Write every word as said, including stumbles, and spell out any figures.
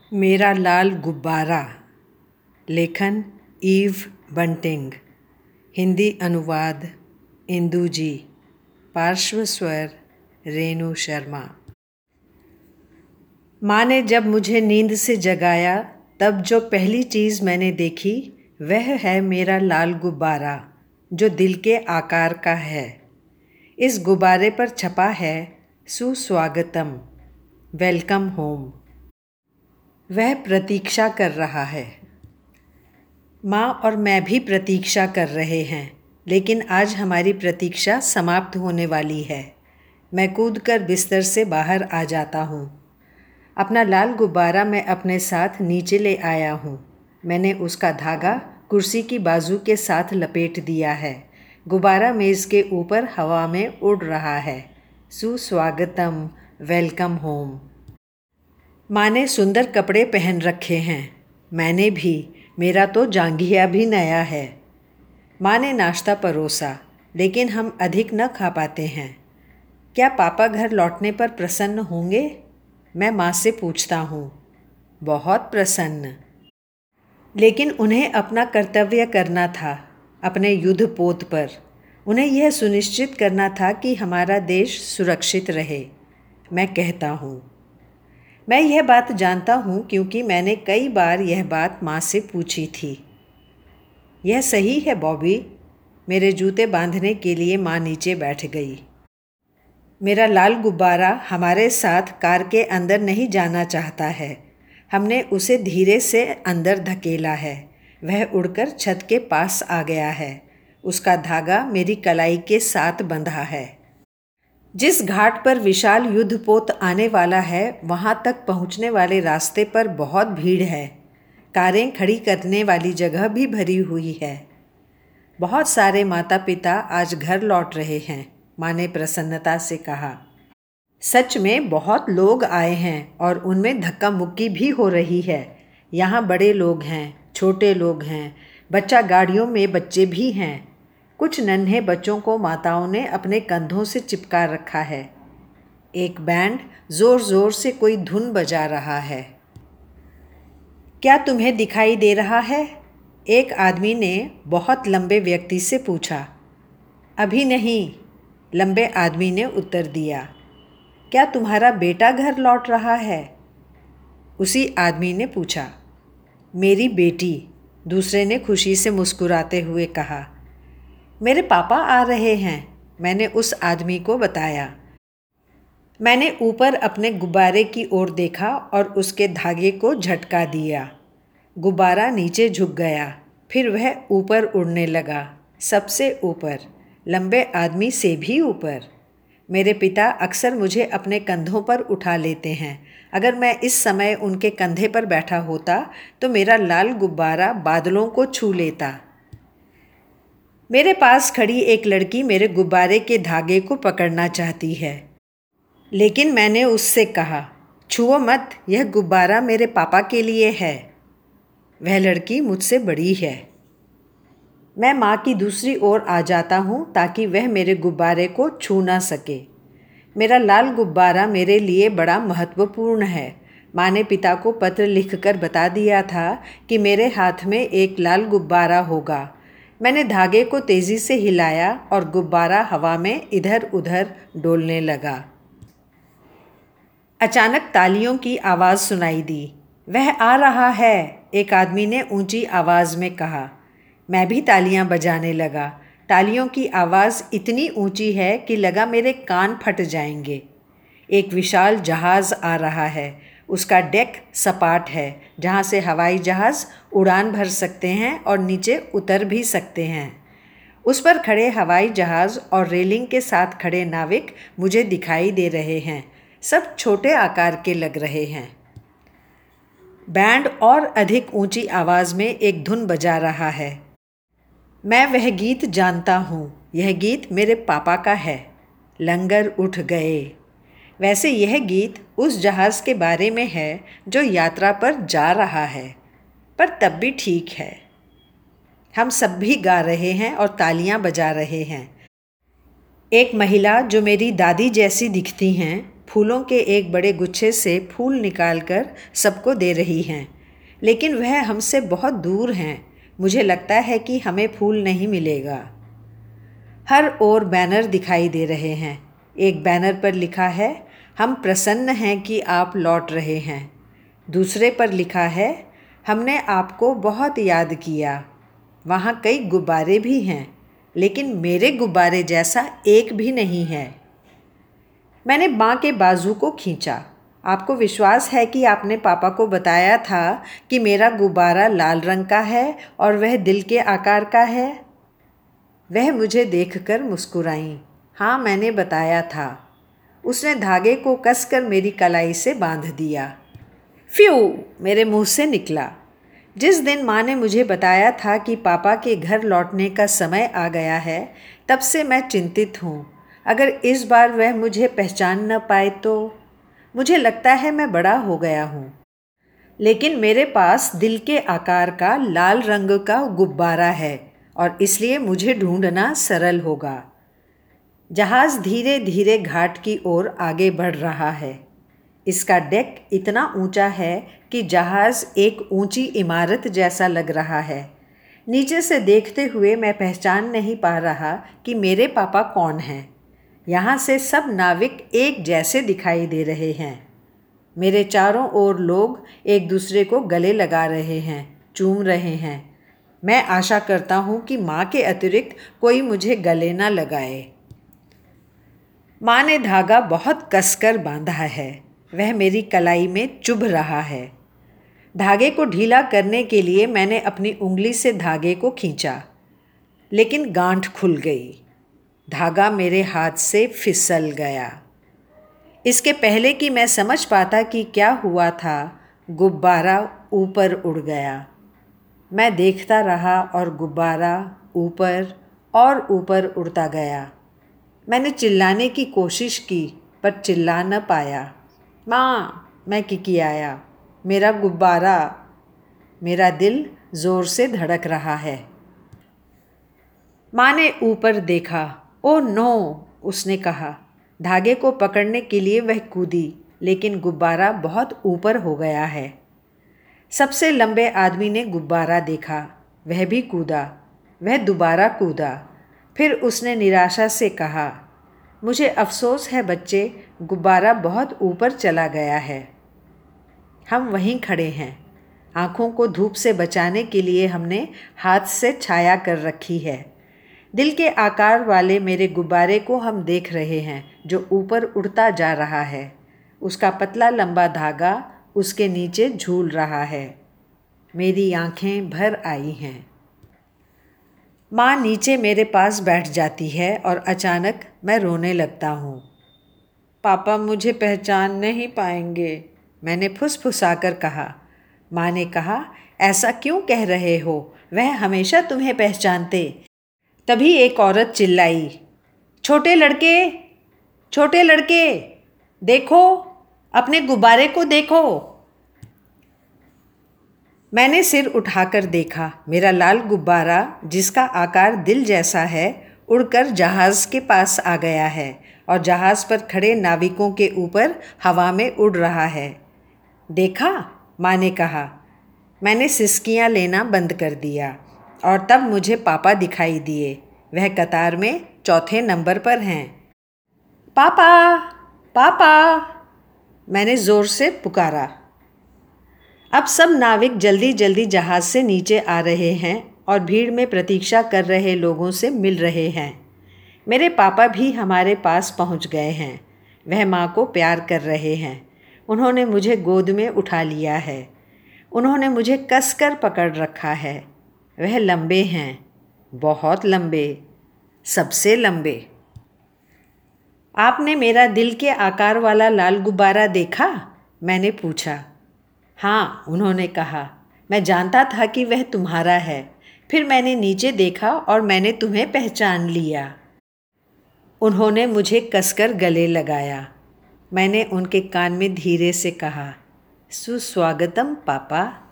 मेरा लाल गुब्बारा। लेखन ईव बंटिंग। हिंदी अनुवाद इंदू जी। पार्श्व स्वर रेणु शर्मा। माँ ने जब मुझे नींद से जगाया तब जो पहली चीज़ मैंने देखी वह है मेरा लाल गुब्बारा जो दिल के आकार का है। इस गुब्बारे पर छपा है सुस्वागतम, वेलकम होम। वह प्रतीक्षा कर रहा है। माँ और मैं भी प्रतीक्षा कर रहे हैं, लेकिन आज हमारी प्रतीक्षा समाप्त होने वाली है। मैं कूदकर बिस्तर से बाहर आ जाता हूँ। अपना लाल गुब्बारा मैं अपने साथ नीचे ले आया हूँ। मैंने उसका धागा कुर्सी की बाजू के साथ लपेट दिया है। गुब्बारा मेज़ के ऊपर हवा में उड़ रहा है। सुस्वागतम, वेलकम होम। माँ ने सुंदर कपड़े पहन रखे हैं। मैंने भी। मेरा तो जांघिया भी नया है। माँ ने नाश्ता परोसा, लेकिन हम अधिक न खा पाते हैं। क्या पापा घर लौटने पर प्रसन्न होंगे? मैं माँ से पूछता हूँ। बहुत प्रसन्न। लेकिन उन्हें अपना कर्तव्य करना था, अपने युद्ध पोत पर। उन्हें यह सुनिश्चित करना था कि हमारा देश सुरक्षित रहे। मैं कहता हूँ। मैं यह बात जानता हूँ क्योंकि मैंने कई बार यह बात माँ से पूछी थी। यह सही है बॉबी। मेरे जूते बांधने के लिए माँ नीचे बैठ गई। मेरा लाल गुब्बारा हमारे साथ कार के अंदर नहीं जाना चाहता है। हमने उसे धीरे से अंदर धकेला है। वह उड़कर छत के पास आ गया है। उसका धागा मेरी कलाई के साथ बंधा है। जिस घाट पर विशाल युद्धपोत आने वाला है वहाँ तक पहुँचने वाले रास्ते पर बहुत भीड़ है। कारें खड़ी करने वाली जगह भी भरी हुई है। बहुत सारे माता पिता आज घर लौट रहे हैं, माँ ने प्रसन्नता से कहा। सच में बहुत लोग आए हैं और उनमें धक्का मुक्की भी हो रही है। यहाँ बड़े लोग हैं, छोटे लोग हैं, बच्चा गाड़ियों में बच्चे भी हैं। कुछ नन्हे बच्चों को माताओं ने अपने कंधों से चिपका रखा है। एक बैंड ज़ोर ज़ोर से कोई धुन बजा रहा है। क्या तुम्हें दिखाई दे रहा है? एक आदमी ने बहुत लंबे व्यक्ति से पूछा। अभी नहीं, लंबे आदमी ने उत्तर दिया। क्या तुम्हारा बेटा घर लौट रहा है? उसी आदमी ने पूछा। मेरी बेटी, दूसरे ने खुशी से मुस्कुराते हुए कहा। मेरे पापा आ रहे हैं, मैंने उस आदमी को बताया। मैंने ऊपर अपने गुब्बारे की ओर देखा और उसके धागे को झटका दिया। गुब्बारा नीचे झुक गया, फिर वह ऊपर उड़ने लगा, सबसे ऊपर, लंबे आदमी से भी ऊपर। मेरे पिता अक्सर मुझे अपने कंधों पर उठा लेते हैं। अगर मैं इस समय उनके कंधे पर बैठा होता तो मेरा लाल गुब्बारा बादलों को छू लेता। मेरे पास खड़ी एक लड़की मेरे गुब्बारे के धागे को पकड़ना चाहती है, लेकिन मैंने उससे कहा, छुओ मत, यह गुब्बारा मेरे पापा के लिए है। वह लड़की मुझसे बड़ी है। मैं माँ की दूसरी ओर आ जाता हूँ ताकि वह मेरे गुब्बारे को छू ना सके। मेरा लाल गुब्बारा मेरे लिए बड़ा महत्वपूर्ण है। माँ ने पिता को पत्र लिखकर बता दिया था कि मेरे हाथ में एक लाल गुब्बारा होगा। मैंने धागे को तेज़ी से हिलाया और गुब्बारा हवा में इधर उधर डोलने लगा। अचानक तालियों की आवाज़ सुनाई दी। वह आ रहा है, एक आदमी ने ऊंची आवाज़ में कहा। मैं भी तालियां बजाने लगा। तालियों की आवाज़ इतनी ऊंची है कि लगा मेरे कान फट जाएंगे। एक विशाल जहाज़ आ रहा है। उसका डेक सपाट है, जहाँ से हवाई जहाज़ उड़ान भर सकते हैं और नीचे उतर भी सकते हैं। उस पर खड़े हवाई जहाज़ और रेलिंग के साथ खड़े नाविक मुझे दिखाई दे रहे हैं। सब छोटे आकार के लग रहे हैं। बैंड और अधिक ऊंची आवाज़ में एक धुन बजा रहा है। मैं वह गीत जानता हूँ। यह गीत मेरे पापा का है। लंगर उठ गए। वैसे यह गीत उस जहाज़ के बारे में है जो यात्रा पर जा रहा है, पर तब भी ठीक है। हम सब भी गा रहे हैं और तालियां बजा रहे हैं। एक महिला जो मेरी दादी जैसी दिखती हैं फूलों के एक बड़े गुच्छे से फूल निकालकर सबको दे रही हैं, लेकिन वह हमसे बहुत दूर हैं। मुझे लगता है कि हमें फूल नहीं मिलेगा। हर ओर बैनर दिखाई दे रहे हैं। एक बैनर पर लिखा है, हम प्रसन्न हैं कि आप लौट रहे हैं। दूसरे पर लिखा है, हमने आपको बहुत याद किया। वहाँ कई गुब्बारे भी हैं, लेकिन मेरे गुब्बारे जैसा एक भी नहीं है। मैंने माँ के बाजू को खींचा। आपको विश्वास है कि आपने पापा को बताया था कि मेरा गुब्बारा लाल रंग का है और वह दिल के आकार का है? वह मुझे देखकर मुस्कुराईं। हाँ, मैंने बताया था। उसने धागे को कसकर मेरी कलाई से बांध दिया। फ्यू, मेरे मुंह से निकला। जिस दिन माँ ने मुझे बताया था कि पापा के घर लौटने का समय आ गया है, तब से मैं चिंतित हूँ। अगर इस बार वह मुझे पहचान न पाए तो? मुझे लगता है मैं बड़ा हो गया हूँ, लेकिन मेरे पास दिल के आकार का लाल रंग का गुब्बारा है और इसलिए मुझे ढूंढना सरल होगा। जहाज़ धीरे धीरे घाट की ओर आगे बढ़ रहा है। इसका डेक इतना ऊंचा है कि जहाज़ एक ऊंची इमारत जैसा लग रहा है। नीचे से देखते हुए मैं पहचान नहीं पा रहा कि मेरे पापा कौन हैं। यहाँ से सब नाविक एक जैसे दिखाई दे रहे हैं। मेरे चारों ओर लोग एक दूसरे को गले लगा रहे हैं, चूम रहे हैं। मैं आशा करता हूँ कि माँ के अतिरिक्त कोई मुझे गले ना लगाए। माँ ने धागा बहुत कसकर बांधा है। वह मेरी कलाई में चुभ रहा है। धागे को ढीला करने के लिए मैंने अपनी उंगली से धागे को खींचा, लेकिन गांठ खुल गई। धागा मेरे हाथ से फिसल गया। इसके पहले कि मैं समझ पाता कि क्या हुआ था, गुब्बारा ऊपर उड़ गया। मैं देखता रहा और गुब्बारा ऊपर और ऊपर उड़ता गया। मैंने चिल्लाने की कोशिश की, पर चिल्ला न पाया। माँ, मैं किकियाया, मेरा गुब्बारा। मेरा दिल ज़ोर से धड़क रहा है। माँ ने ऊपर देखा। ओह नो, उसने कहा। धागे को पकड़ने के लिए वह कूदी, लेकिन गुब्बारा बहुत ऊपर हो गया है। सबसे लंबे आदमी ने गुब्बारा देखा। वह भी कूदा। वह दोबारा कूदा। फिर उसने निराशा से कहा, मुझे अफसोस है बच्चे, गुब्बारा बहुत ऊपर चला गया है। हम वहीं खड़े हैं। आँखों को धूप से बचाने के लिए हमने हाथ से छाया कर रखी है। दिल के आकार वाले मेरे गुब्बारे को हम देख रहे हैं, जो ऊपर उड़ता जा रहा है। उसका पतला लंबा धागा उसके नीचे झूल रहा है। मेरी आँखें भर आई हैं। माँ नीचे मेरे पास बैठ जाती है और अचानक मैं रोने लगता हूँ। पापा मुझे पहचान नहीं पाएंगे, मैंने फुसफुसाकर कहा। माँ ने कहा, ऐसा क्यों कह रहे हो? वह हमेशा तुम्हें पहचानते। तभी एक औरत चिल्लाई, छोटे लड़के, छोटे लड़के, देखो, अपने गुब्बारे को देखो। मैंने सिर उठाकर देखा। मेरा लाल गुब्बारा, जिसका आकार दिल जैसा है, उड़कर जहाज़ के पास आ गया है और जहाज़ पर खड़े नाविकों के ऊपर हवा में उड़ रहा है। देखा? माँ ने कहा। मैंने सिसकियाँ लेना बंद कर दिया और तब मुझे पापा दिखाई दिए। वह कतार में चौथे नंबर पर हैं। पापा, पापा, मैंने ज़ोर से पुकारा। अब सब नाविक जल्दी जल्दी जहाज़ से नीचे आ रहे हैं और भीड़ में प्रतीक्षा कर रहे लोगों से मिल रहे हैं। मेरे पापा भी हमारे पास पहुंच गए हैं। वह माँ को प्यार कर रहे हैं। उन्होंने मुझे गोद में उठा लिया है। उन्होंने मुझे कसकर पकड़ रखा है। वह लंबे हैं, बहुत लंबे, सबसे लंबे। आपने मेरा दिल के आकार वाला लाल गुब्बारा देखा? मैंने पूछा। हाँ, उन्होंने कहा। मैं जानता था कि वह तुम्हारा है। फिर मैंने नीचे देखा और मैंने तुम्हें पहचान लिया। उन्होंने मुझे कसकर गले लगाया। मैंने उनके कान में धीरे से कहा, सुस्वागतम पापा।